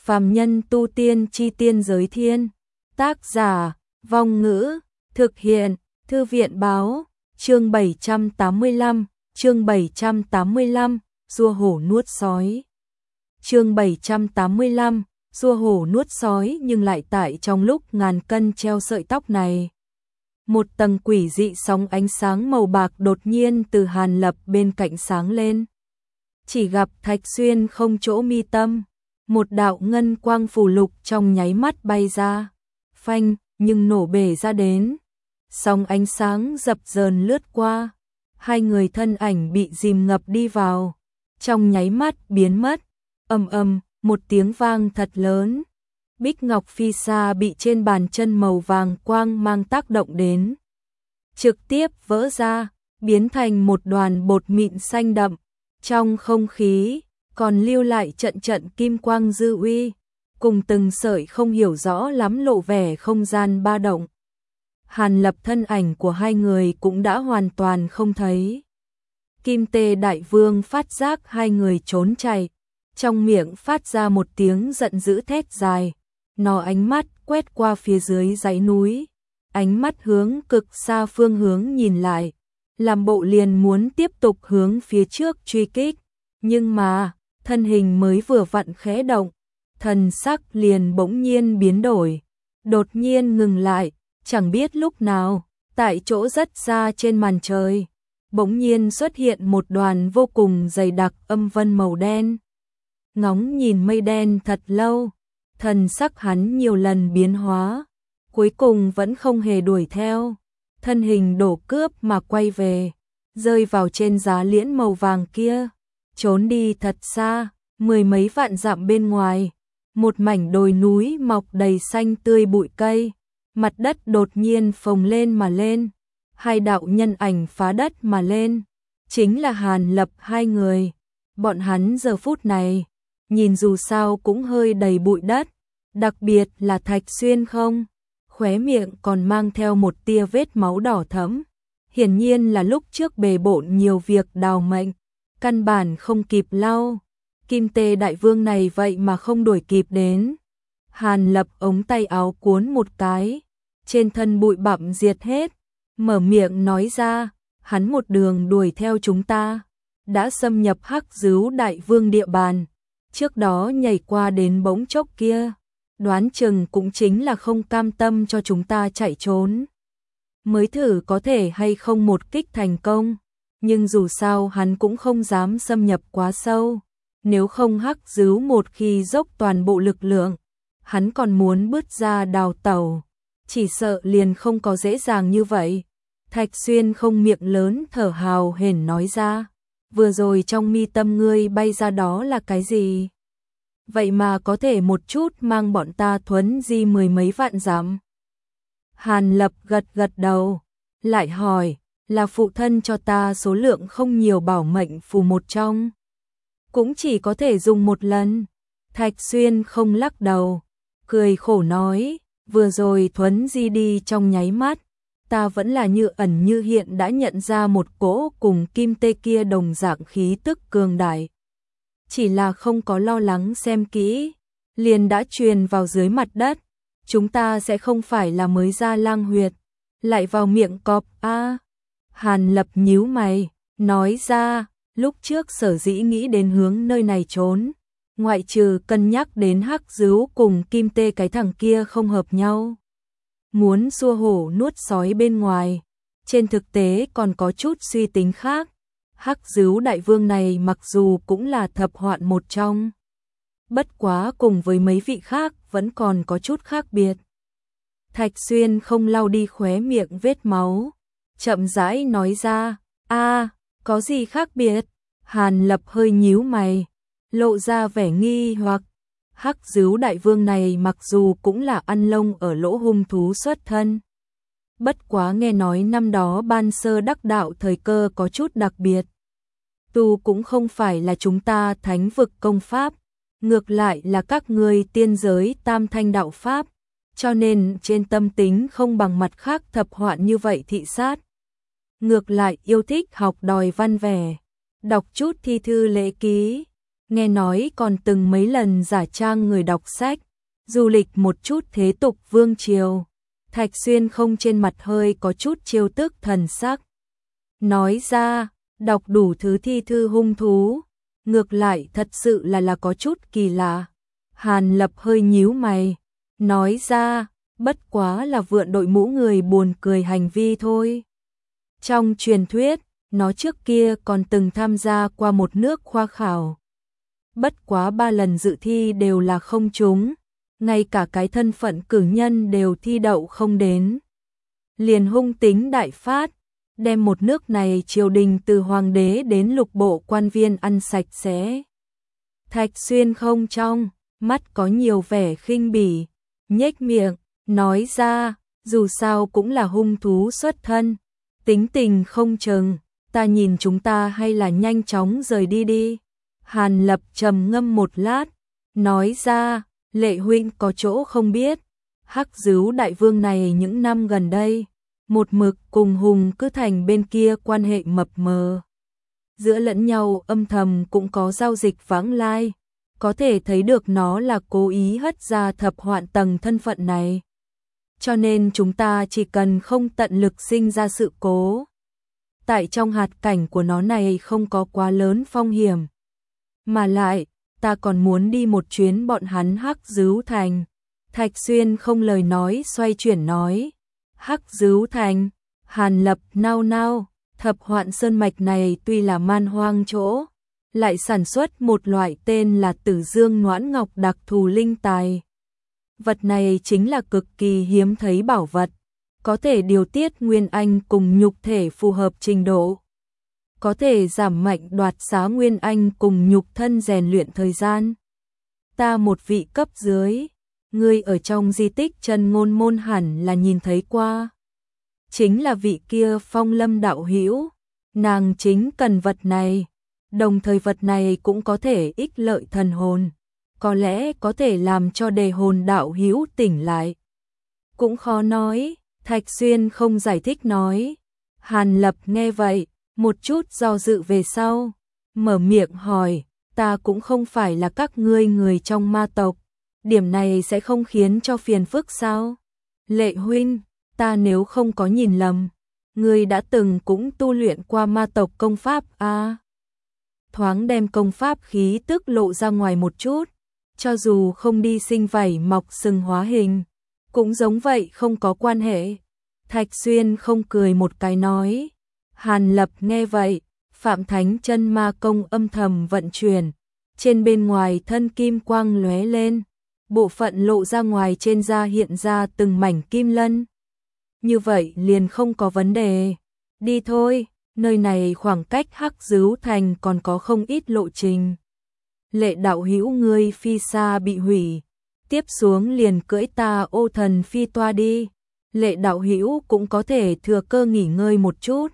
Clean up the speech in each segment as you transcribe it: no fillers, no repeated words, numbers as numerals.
Phàm nhân tu tiên chi tiên giới thiên. Tác giả, Vong Ngữ, thực hiện, Thư viện báo, chương 785, rùa hổ nuốt sói. Chương 785, rùa hổ nuốt sói, nhưng lại tại trong lúc ngàn cân treo sợi tóc này. Một tầng quỷ dị sóng ánh sáng màu bạc đột nhiên từ Hàn Lập bên cạnh sáng lên. Chỉ gặp Thạch Xuyên không chỗ mi tâm, một đạo ngân quang phù lục trong nháy mắt bay ra, phanh, nhưng nổ bể ra đến. Sóng ánh sáng dập dờn lướt qua, hai người thân ảnh bị dìm ngập đi vào, trong nháy mắt biến mất. Ầm ầm, một tiếng vang thật lớn. Bích ngọc phi sa bị trên bàn chân màu vàng quang mang tác động đến, trực tiếp vỡ ra, biến thành một đoàn bột mịn xanh đậm. Trong không khí còn lưu lại trận trận kim quang dư uy, cùng từng sợi không hiểu rõ lắm lộ vẻ không gian ba động. Hàn Lập thân ảnh của hai người cũng đã hoàn toàn không thấy. Kim Tê Đại Vương phát giác hai người trốn chạy, trong miệng phát ra một tiếng giận dữ thét dài. Nó ánh mắt quét qua phía dưới dãy núi, ánh mắt hướng cực xa phương hướng nhìn lại, làm bộ liền muốn tiếp tục hướng phía trước truy kích, nhưng mà thân hình mới vừa vặn khẽ động, thần sắc liền bỗng nhiên biến đổi, đột nhiên ngừng lại, chẳng biết lúc nào, tại chỗ rất xa trên màn trời, bỗng nhiên xuất hiện một đoàn vô cùng dày đặc âm vân màu đen. Ngóng nhìn mây đen thật lâu, thần sắc hắn nhiều lần biến hóa, cuối cùng vẫn không hề đuổi theo, thân hình đổ cướp mà quay về, rơi vào trên giá liễn màu vàng kia, trốn đi thật xa, mười mấy vạn dặm bên ngoài, một mảnh đồi núi mọc đầy xanh tươi bụi cây, mặt đất đột nhiên phồng lên mà lên, hai đạo nhân ảnh phá đất mà lên, chính là Hàn Lập hai người. Bọn hắn giờ phút này, nhìn dù sao cũng hơi đầy bụi đất, đặc biệt là Thạch Xuyên không, khóe miệng còn mang theo một tia vết máu đỏ thẫm, hiển nhiên là lúc trước bề bộn nhiều việc đào mệnh, căn bản không kịp lau. Kim Tê Đại Vương này vậy mà không đuổi kịp đến. Hàn Lập ống tay áo cuốn một cái, trên thân bụi bặm diệt hết, mở miệng nói ra, hắn một đường đuổi theo chúng ta, đã xâm nhập Hắc Dứu Đại Vương địa bàn, trước đó nhảy qua đến bỗng chốc kia, đoán chừng cũng chính là không cam tâm cho chúng ta chạy trốn, mới thử có thể hay không một kích thành công, nhưng dù sao hắn cũng không dám xâm nhập quá sâu, nếu không Hắc Dứu một khi dốc toàn bộ lực lượng, hắn còn muốn bứt ra đào tẩu, chỉ sợ liền không có dễ dàng như vậy. Thạch Xuyên không miệng lớn thở hào hển nói ra, vừa rồi trong mi tâm ngươi bay ra đó là cái gì? Vậy mà có thể một chút mang bọn ta thuấn di mười mấy vạn dặm. Hàn Lập gật gật đầu, lại hỏi, là phụ thân cho ta số lượng không nhiều bảo mệnh phù một trong. Cũng chỉ có thể dùng một lần. Thạch Xuyên không lắc đầu, cười khổ nói, vừa rồi thuấn di đi trong nháy mắt, ta vẫn là như ẩn như hiện đã nhận ra một cỗ cùng kim tê kia đồng dạng khí tức cường đại. Chỉ là không có lo lắng xem kỹ, liền đã truyền vào dưới mặt đất, chúng ta sẽ không phải là mới ra lang huyệt, lại vào miệng cọp a. Hàn Lập nhíu mày, nói ra, lúc trước sở dĩ nghĩ đến hướng nơi này trốn, ngoại trừ cân nhắc đến Hắc Dứu cùng kim tê cái thằng kia không hợp nhau, muốn xua hổ nuốt sói bên ngoài, trên thực tế còn có chút suy tính khác. Hắc Dứu Đại Vương này mặc dù cũng là thập hoạn một trong, bất quá cùng với mấy vị khác vẫn còn có chút khác biệt. Thạch Xuyên không lau đi khóe miệng vết máu, chậm rãi nói ra, có gì khác biệt? Hàn Lập hơi nhíu mày, lộ ra vẻ nghi hoặc. Hắc Dứu Đại Vương này mặc dù cũng là ăn lông ở lỗ hung thú xuất thân, bất quá nghe nói năm đó ban sơ đắc đạo thời cơ có chút đặc biệt. Tu cũng không phải là chúng ta thánh vực công pháp, ngược lại là các ngươi tiên giới tam thanh đạo pháp, cho nên trên tâm tính không bằng mặt khác thập hoạn như vậy thị sát. Ngược lại yêu thích học đòi văn vẻ, đọc chút thi thư lễ ký, nghe nói còn từng mấy lần giả trang người đọc sách, du lịch một chút thế tục vương triều. Thạch Xuyên không trên mặt hơi có chút trêu tức thần sắc. Nói ra, đọc đủ thứ thi thư hung thú, ngược lại thật sự là có chút kỳ lạ. Hàn Lập hơi nhíu mày, nói ra, bất quá là vượn đội mũ người buồn cười hành vi thôi. Trong truyền thuyết, nó trước kia còn từng tham gia qua một nước khoa khảo. Bất quá 3 lần dự thi đều là không trúng, ngay cả cái thân phận cử nhân đều thi đậu không đến. Liền hung tính đại phát, đem một nước này triều đình từ hoàng đế đến lục bộ quan viên ăn sạch sẽ. Thạch Xuyên không trong mắt có nhiều vẻ khinh bỉ, nhếch miệng, nói ra, dù sao cũng là hung thú xuất thân, tính tình không chừng, ta nhìn chúng ta hay là nhanh chóng rời đi đi. Hàn Lập trầm ngâm một lát, nói ra, Lệ huynh có chỗ không biết, Hắc Dứu đại vương này những năm gần đây, một mực cùng Hùng Cứ Thành bên kia quan hệ mập mờ. Giữa lẫn nhau âm thầm cũng có giao dịch vãng lai, có thể thấy được nó là cố ý hất ra Thập Hoạn Tầng thân phận này. Cho nên chúng ta chỉ cần không tận lực sinh ra sự cố. Tại trong hạt cảnh của nó này không có quá lớn phong hiểm. Mà lại, ta còn muốn đi một chuyến bọn hắn Hắc Dứu Thành. Thạch Xuyên không lời nói xoay chuyển nói. Hắc Dứu Thành, Hàn Lập nao nao, Thập Hoạn Sơn Mạch này tuy là man hoang chỗ, lại sản xuất một loại tên là Tử Dương Noãn Ngọc đặc thù linh tài. Vật này chính là cực kỳ hiếm thấy bảo vật, có thể điều tiết nguyên anh cùng nhục thể phù hợp trình độ. Có thể giảm mạnh đoạt xá nguyên anh cùng nhục thân rèn luyện thời gian. Ta một vị cấp dưới, ngươi ở trong di tích Trần Ngôn Môn hẳn là nhìn thấy qua. Chính là vị kia Phong Lâm đạo hữu, nàng chính cần vật này, đồng thời vật này cũng có thể ích lợi thần hồn, có lẽ có thể làm cho đề hồn đạo hữu tỉnh lại. Cũng khó nói, Thạch Xuyên không giải thích nói. Hàn Lập nghe vậy, một chút do dự về sau, mở miệng hỏi, ta cũng không phải là các ngươi người trong ma tộc, điểm này sẽ không khiến cho phiền phức sao? Lệ huynh, ta nếu không có nhìn lầm, ngươi đã từng cũng tu luyện qua ma tộc công pháp à? Thoáng đem công pháp khí tức lộ ra ngoài một chút, cho dù không đi sinh vảy mọc sừng hóa hình, cũng giống vậy không có quan hệ. Thạch Xuyên không cười một cái nói. Hàn Lập nghe vậy, Phạm Thánh Chân Ma Công âm thầm vận chuyển, trên bên ngoài thân kim quang lóe lên, bộ phận lộ ra ngoài trên da hiện ra từng mảnh kim lân. Như vậy liền không có vấn đề. Đi thôi, nơi này khoảng cách Hắc Dứu Thành còn có không ít lộ trình. Lệ đạo hữu ngươi phi xa bị hủy, tiếp xuống liền cưỡi ta Ô Thần phi toa đi. Lệ đạo hữu cũng có thể thừa cơ nghỉ ngơi một chút.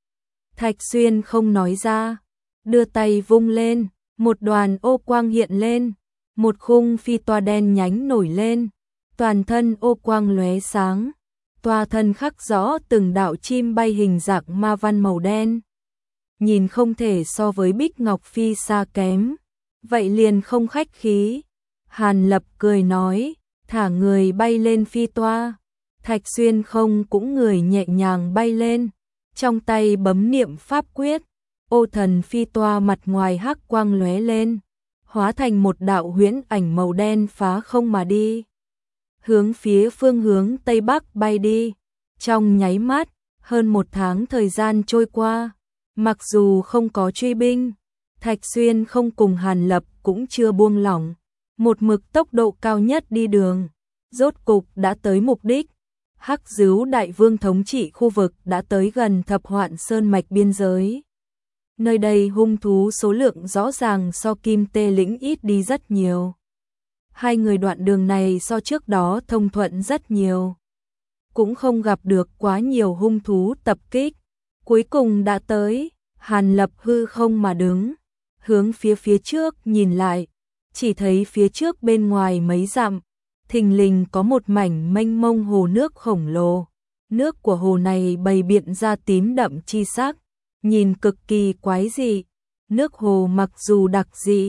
Thạch Xuyên không nói ra, đưa tay vung lên, một đoàn ô quang hiện lên, một khung phi toa đen nhánh nổi lên, toàn thân ô quang lóe sáng, toa thân khắc rõ từng đạo chim bay hình dạng ma văn màu đen. Nhìn không thể so với Bích Ngọc Phi xa kém, vậy liền không khách khí. Hàn Lập cười nói, thả người bay lên phi toa. Thạch Xuyên không cũng người nhẹ nhàng bay lên, trong tay bấm niệm pháp quyết, Ô Thần phi toa mặt ngoài hắc quang lóe lên, hóa thành một đạo huyễn ảnh màu đen phá không mà đi, hướng phía phương hướng Tây Bắc bay đi. Trong nháy mắt, hơn 1 tháng thời gian trôi qua, mặc dù không có truy binh, Thạch Xuyên không cùng Hàn Lập cũng chưa buông lỏng, một mực tốc độ cao nhất đi đường, rốt cục đã tới mục đích. Hắc Dứu đại vương thống trị khu vực đã tới gần Thập Hoạn Sơn Mạch biên giới. Nơi đây hung thú số lượng rõ ràng so Kim Tê Lĩnh ít đi rất nhiều. Hai người đoạn đường này so trước đó thông thuận rất nhiều. Cũng không gặp được quá nhiều hung thú tập kích. Cuối cùng đã tới, Hàn Lập hư không mà đứng, hướng phía trước nhìn lại, chỉ thấy phía trước bên ngoài mấy dặm, thình lình có một mảnh mênh mông hồ nước khổng lồ. Nước của hồ này bày biện ra tím đậm chi sắc, nhìn cực kỳ quái dị. Nước hồ mặc dù đặc dị,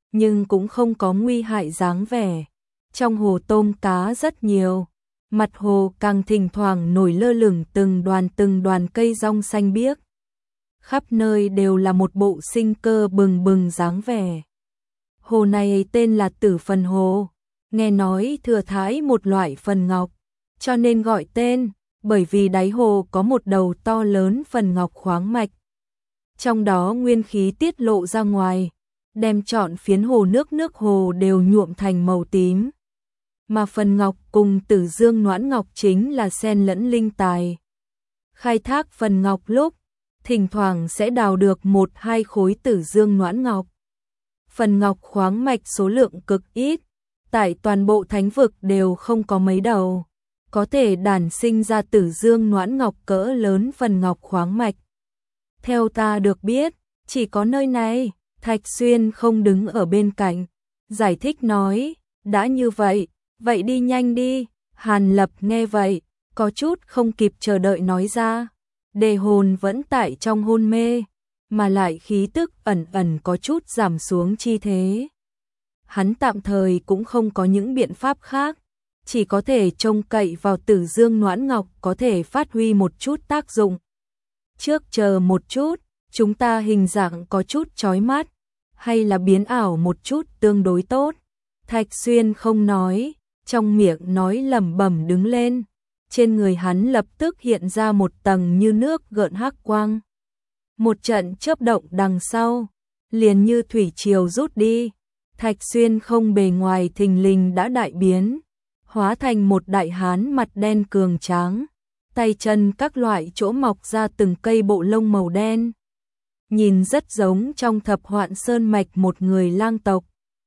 nhưng cũng không có nguy hại dáng vẻ. Trong hồ tôm cá rất nhiều, mặt hồ càng thỉnh thoảng nổi lơ lửng từng đoàn cây rong xanh biếc. Khắp nơi đều là một bộ sinh cơ bừng bừng dáng vẻ. Hồ này tên là Tử Phần Hồ, nghe nói thừa thãi một loại phần ngọc, cho nên gọi tên, bởi vì đáy hồ có một đầu to lớn phần ngọc khoáng mạch. Trong đó nguyên khí tiết lộ ra ngoài, đem trọn phiến hồ nước hồ đều nhuộm thành màu tím. Mà phần ngọc cùng Tử Dương Noãn Ngọc chính là xen lẫn linh tài. Khai thác phần ngọc lúc, thỉnh thoảng sẽ đào được 1-2 khối Tử Dương Noãn Ngọc. Phần ngọc khoáng mạch số lượng cực ít, tại toàn bộ thánh vực đều không có mấy đầu, có thể đản sinh ra Tử Dương Noãn Ngọc cỡ lớn phần ngọc khoáng mạch. Theo ta được biết, chỉ có nơi này. Thạch Xuyên không đứng ở bên cạnh, giải thích nói, đã như vậy, vậy đi nhanh đi. Hàn Lập nghe vậy, có chút không kịp chờ đợi nói ra, đề hồn vẫn tại trong hôn mê, mà lại khí tức ẩn ẩn có chút giảm xuống chi thế. Hắn tạm thời cũng không có những biện pháp khác, chỉ có thể trông cậy vào Tử Dương Noãn Ngọc có thể phát huy một chút tác dụng. Trước chờ một chút, chúng ta hình dạng có chút chói mắt, hay là biến ảo một chút tương đối tốt. Thạch Xuyên không nói, trong miệng nói lẩm bẩm đứng lên, trên người hắn lập tức hiện ra một tầng như nước gợn hắc quang. Một trận chớp động đằng sau, liền như thủy triều rút đi. Thạch Xuyên không bề ngoài thình lình đã đại biến, hóa thành một đại hán mặt đen cường tráng, tay chân các loại chỗ mọc ra từng cây bộ lông màu đen. Nhìn rất giống trong Thập Hoạn Sơn mạch một người lang tộc.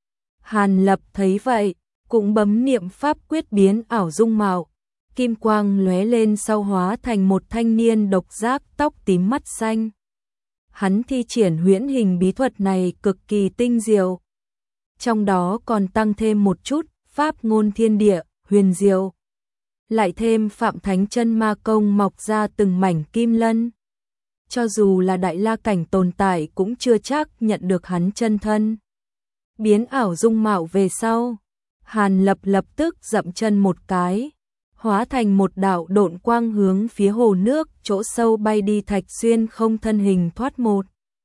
Hàn Lập thấy vậy, cũng bấm niệm pháp quyết biến ảo dung mạo, kim quang lóe lên sau hóa thành một thanh niên độc giác tóc tím mắt xanh. Hắn thi triển huyễn hình bí thuật này cực kỳ tinh diệu, trong đó còn tăng thêm một chút pháp ngôn thiên địa, huyền diệu. Lại thêm Phạm Thánh Chân Ma Công mọc ra từng mảnh kim lân. Cho dù là đại la cảnh tồn tại cũng chưa chắc nhận được hắn chân thân. Biến ảo dung mạo về sau, Hàn Lập lập tức dậm chân một cái, hóa thành một đạo độn quang hướng phía hồ nước chỗ sâu bay đi. Thạch Xuyên không thân hình thoát một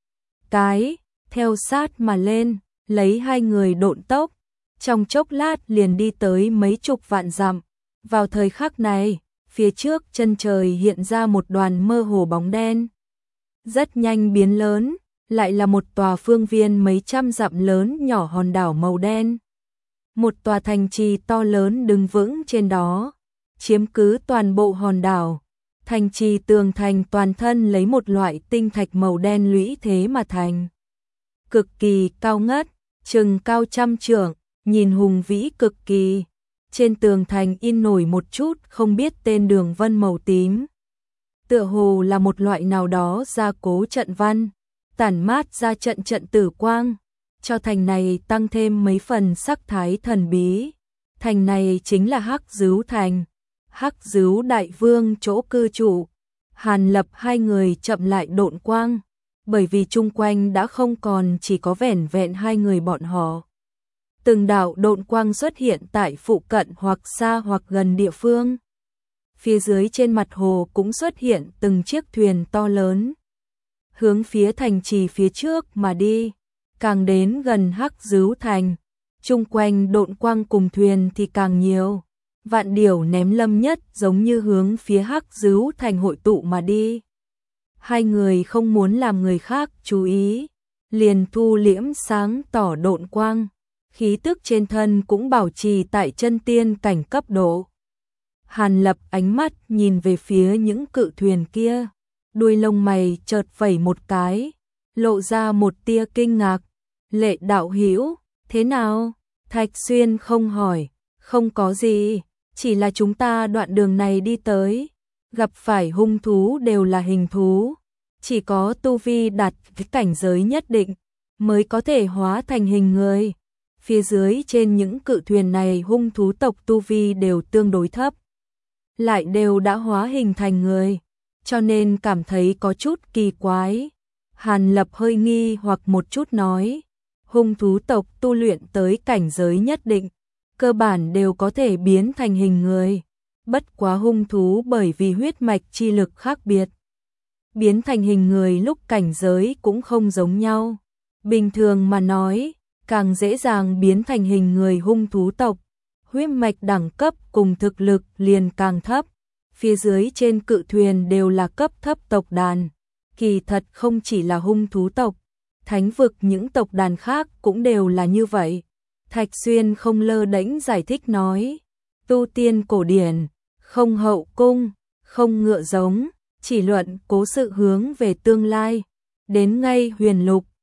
cái, theo sát mà lên, lấy hai người độn tốc, trong chốc lát liền đi tới mấy chục vạn dặm. Vào thời khắc này, phía trước chân trời hiện ra một đoàn mơ hồ bóng đen. Rất nhanh biến lớn, lại là một tòa phương viên mấy trăm dặm lớn nhỏ hòn đảo màu đen. Một tòa thành trì to lớn đứng vững trên đó, chiếm cứ toàn bộ hòn đảo. Thành trì tường thành toàn thân lấy một loại tinh thạch màu đen lũy thế mà thành. Cực kỳ cao ngất, chừng cao 100 trượng, nhìn hùng vĩ cực kỳ. Trên tường thành in nổi một chút không biết tên đường vân màu tím. Tựa hồ là một loại nào đó gia cố trận văn, tản mát ra trận tử quang, cho thành này tăng thêm mấy phần sắc thái thần bí. Thành này chính là Hắc Dứu Thành, Hắc Dứu Đại Vương chỗ cư trụ. Hàn Lập hai người chậm lại độn quang, bởi vì chung quanh đã không còn chỉ có vẻn vẹn hai người bọn họ. Từng đạo độn quang xuất hiện tại phụ cận hoặc xa hoặc gần địa phương. Phía dưới trên mặt hồ cũng xuất hiện từng chiếc thuyền to lớn, hướng phía thành trì phía trước mà đi. Càng đến gần Hắc Dứu Thành, chung quanh độn quang cùng thuyền thì càng nhiều. Vạn điểu ném lâm nhất giống như hướng phía Hắc Dứu Thành hội tụ mà đi. Hai người không muốn làm người khác chú ý, liền thu liễm sáng tỏ độn quang, khí tức trên thân cũng bảo trì tại chân tiên cảnh cấp độ. Hàn Lập ánh mắt nhìn về phía những cự thuyền kia, đuôi lông mày chợt vẩy một cái, lộ ra một tia kinh ngạc. Lệ đạo hữu, thế nào? Thạch Xuyên không hỏi, không có gì, chỉ là chúng ta đoạn đường này đi tới, gặp phải hung thú đều là hình thú, chỉ có tu vi đạt cái cảnh giới nhất định mới có thể hóa thành hình người. Phía dưới trên những cự thuyền này hung thú tộc tu vi đều tương đối thấp, lại đều đã hóa hình thành người, cho nên cảm thấy có chút kỳ quái. Hàn Lập hơi nghi hoặc một chút nói, hung thú tộc tu luyện tới cảnh giới nhất định, cơ bản đều có thể biến thành hình người. Bất quá hung thú bởi vì huyết mạch chi lực khác biệt, biến thành hình người lúc cảnh giới cũng không giống nhau. Bình thường mà nói, càng dễ dàng biến thành hình người hung thú tộc, huyết mạch đẳng cấp cùng thực lực liền càng thấp. Phía dưới trên cự thuyền đều là cấp thấp tộc đàn. Kỳ thật không chỉ là hung thú tộc, thánh vực những tộc đàn khác cũng đều là như vậy. Thạch Xuyên không lơ đễnh giải thích nói, tu tiên cổ điển, không hậu cung, không ngựa giống, chỉ luận cố sự hướng về tương lai. Đến ngay huyền lục,